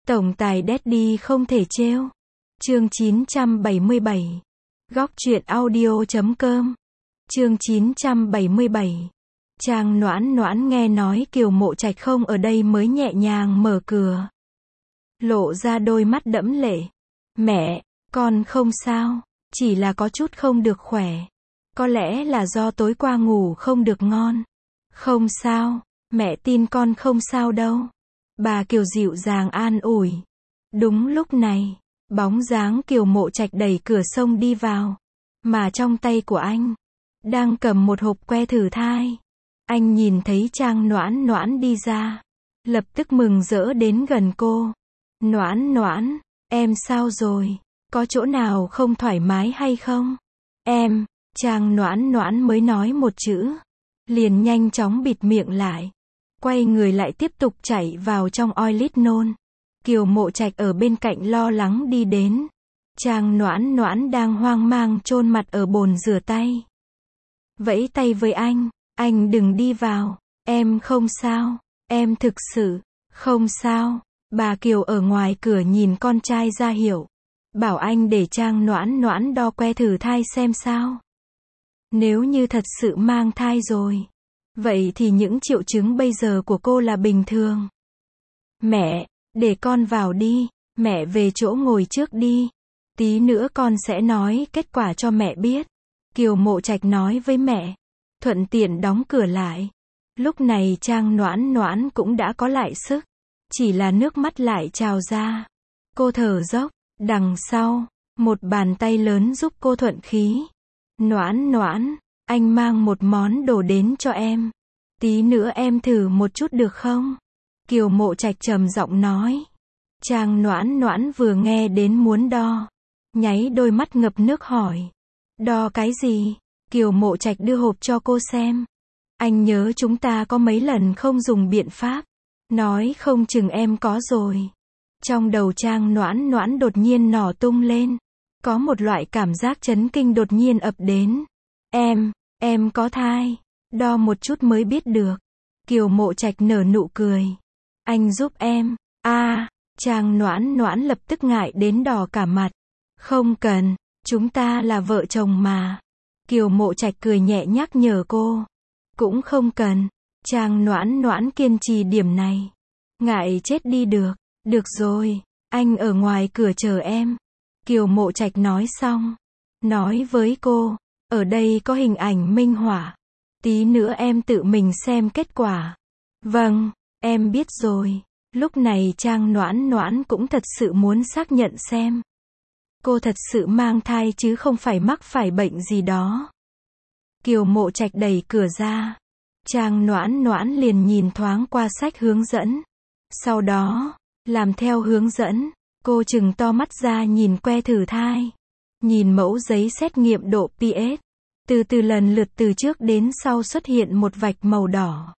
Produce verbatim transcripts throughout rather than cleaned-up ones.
Tổng tài Daddy không thể trêu. Chương chín trăm bảy mươi bảy. Góc truyện audio chấm com. Chương chín trăm bảy mươi bảy. Trang Noãn Noãn nghe nói Kiều Mộ Trạch không ở đây mới nhẹ nhàng mở cửa. Lộ ra đôi mắt đẫm lệ. Mẹ, con không sao, chỉ là có chút không được khỏe. Có lẽ là do tối qua ngủ không được ngon. Không sao, mẹ tin con không sao đâu. Bà Kiều dịu dàng an ủi. Đúng lúc này, bóng dáng Kiều Mộ Trạch đẩy cửa xông đi vào. Mà trong tay của anh, đang cầm một hộp que thử thai. Anh nhìn thấy Trang Noãn Noãn đi ra. Lập tức mừng rỡ đến gần cô. Noãn Noãn, em sao rồi? Có chỗ nào không thoải mái hay không? Em, Trang Noãn Noãn mới nói một chữ. Liền nhanh chóng bịt miệng lại. Quay người lại tiếp tục chạy vào trong toilet nôn. Kiều Mộ Trạch ở bên cạnh lo lắng đi đến. Trang Noãn Noãn đang hoang mang chôn mặt ở bồn rửa tay. Vẫy tay với anh, anh đừng đi vào, em không sao, em thực sự, không sao. Bà Kiều ở ngoài cửa nhìn con trai ra hiệu. Bảo anh để Trang Noãn Noãn đo que thử thai xem sao. Nếu như thật sự mang thai rồi, vậy thì những triệu chứng bây giờ của cô là bình thường. Mẹ, để con vào đi, mẹ về chỗ ngồi trước đi. Tí nữa con sẽ nói kết quả cho mẹ biết. Kiều Mộ Trạch nói với mẹ. Thuận tiện đóng cửa lại. Lúc này Trang Noãn Noãn cũng đã có lại sức. Chỉ là nước mắt lại trào ra. Cô thở dốc. Đằng sau, một bàn tay lớn giúp cô thuận khí. Noãn Noãn, anh mang một món đồ đến cho em. Tí nữa em thử một chút được không? Kiều Mộ Trạch trầm giọng nói. Trang Noãn Noãn vừa nghe đến muốn đo. Nháy đôi mắt ngập nước hỏi. Đo cái gì? Kiều Mộ Trạch đưa hộp cho cô xem. Anh nhớ chúng ta có mấy lần không dùng biện pháp. Nói không chừng em có rồi. Trong đầu Trang Noãn Noãn đột nhiên nổ tung lên. Có một loại cảm giác chấn kinh đột nhiên ập đến. Em, em có thai. Đo một chút mới biết được. Kiều Mộ Trạch nở nụ cười. Anh giúp em. A, à, Trang Noãn Noãn lập tức ngại đến đỏ cả mặt. Không cần, chúng ta là vợ chồng mà. Kiều Mộ Trạch cười nhẹ nhắc nhở cô. Cũng không cần. Trang Noãn Noãn kiên trì điểm này. Ngại chết đi được. Được rồi, anh ở ngoài cửa chờ em. Kiều Mộ Trạch nói xong. Nói với cô, ở đây có hình ảnh minh họa. Tí nữa em tự mình xem kết quả. Vâng, em biết rồi. Lúc này Trang Noãn Noãn cũng thật sự muốn xác nhận xem. Cô thật sự mang thai chứ không phải mắc phải bệnh gì đó. Kiều Mộ Trạch đẩy cửa ra. Trang Noãn Noãn liền nhìn thoáng qua sách hướng dẫn. Sau đó, làm theo hướng dẫn, cô trừng to mắt ra nhìn que thử thai. Nhìn mẫu giấy xét nghiệm độ pH. Từ từ lần lượt từ trước đến sau xuất hiện một vạch màu đỏ.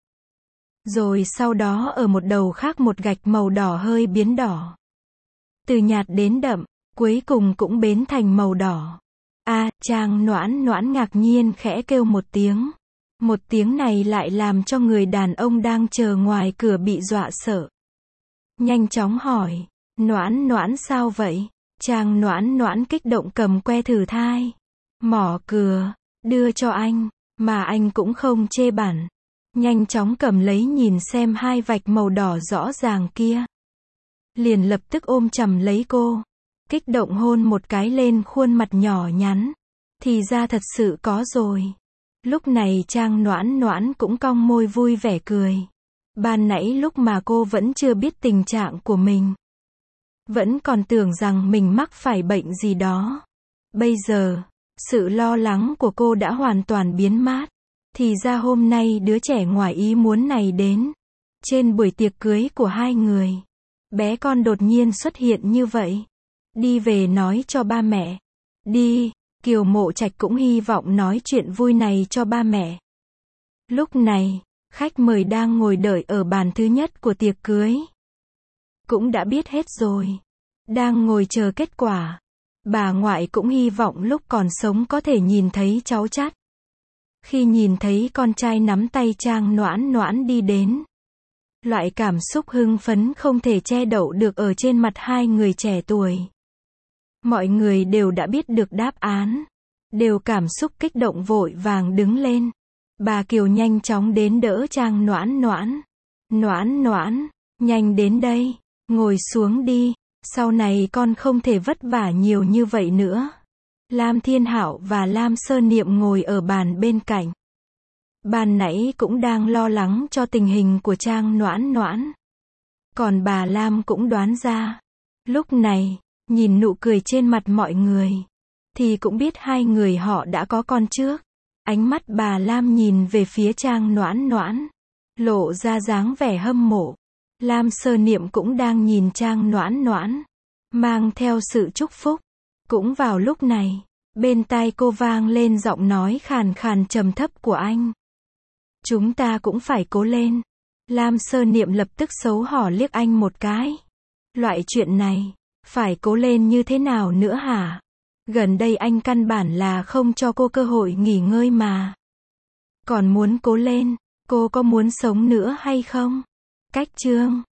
Rồi sau đó ở một đầu khác một gạch màu đỏ hơi biến đỏ. Từ nhạt đến đậm, cuối cùng cũng biến thành màu đỏ. A, à, Trang Noãn Noãn ngạc nhiên khẽ kêu một tiếng. Một tiếng này lại làm cho người đàn ông đang chờ ngoài cửa bị dọa sợ. Nhanh chóng hỏi, Noãn Noãn sao vậy? Trang Noãn Noãn kích động cầm que thử thai. Mỏ cừa, đưa cho anh, mà anh cũng không chê bản. Nhanh chóng cầm lấy nhìn xem hai vạch màu đỏ rõ ràng kia. Liền lập tức ôm chầm lấy cô. Kích động hôn một cái lên khuôn mặt nhỏ nhắn. Thì ra thật sự có rồi. Lúc này Trang Noãn Noãn cũng cong môi vui vẻ cười. Ban nãy lúc mà cô vẫn chưa biết tình trạng của mình. Vẫn còn tưởng rằng mình mắc phải bệnh gì đó. Bây giờ, sự lo lắng của cô đã hoàn toàn biến mất. Thì ra hôm nay đứa trẻ ngoài ý muốn này đến. Trên buổi tiệc cưới của hai người. Bé con đột nhiên xuất hiện như vậy. Đi về nói cho ba mẹ. Đi, Kiều Mộ Trạch cũng hy vọng nói chuyện vui này cho ba mẹ. Lúc này, khách mời đang ngồi đợi ở bàn thứ nhất của tiệc cưới. Cũng đã biết hết rồi. Đang ngồi chờ kết quả. Bà ngoại cũng hy vọng lúc còn sống có thể nhìn thấy cháu chắt. Khi nhìn thấy con trai nắm tay Trang Noãn Noãn đi đến. Loại cảm xúc hưng phấn không thể che đậy được ở trên mặt hai người trẻ tuổi. Mọi người đều đã biết được đáp án. Đều cảm xúc kích động vội vàng đứng lên. Bà Kiều nhanh chóng đến đỡ Trang Noãn Noãn. Noãn Noãn, nhanh đến đây, ngồi xuống đi, sau này con không thể vất vả nhiều như vậy nữa. Lam Thiên Hạo và Lam Sơ Niệm ngồi ở bàn bên cạnh. Ban nãy cũng đang lo lắng cho tình hình của Trang Noãn Noãn. Còn bà Lam cũng đoán ra. Lúc này, nhìn nụ cười trên mặt mọi người, thì cũng biết hai người họ đã có con trước. Ánh mắt bà Lam nhìn về phía Trang Noãn Noãn, lộ ra dáng vẻ hâm mộ. Lam Sơ Niệm cũng đang nhìn Trang Noãn Noãn, mang theo sự chúc phúc. Cũng vào lúc này, bên tai cô vang lên giọng nói khàn khàn trầm thấp của anh. Chúng ta cũng phải cố lên. Lam Sơ Niệm lập tức xấu hổ liếc anh một cái. Loại chuyện này, phải cố lên như thế nào nữa hả? Gần đây anh căn bản là không cho cô cơ hội nghỉ ngơi mà. Còn muốn cố lên, cô có muốn sống nữa hay không? Cách chương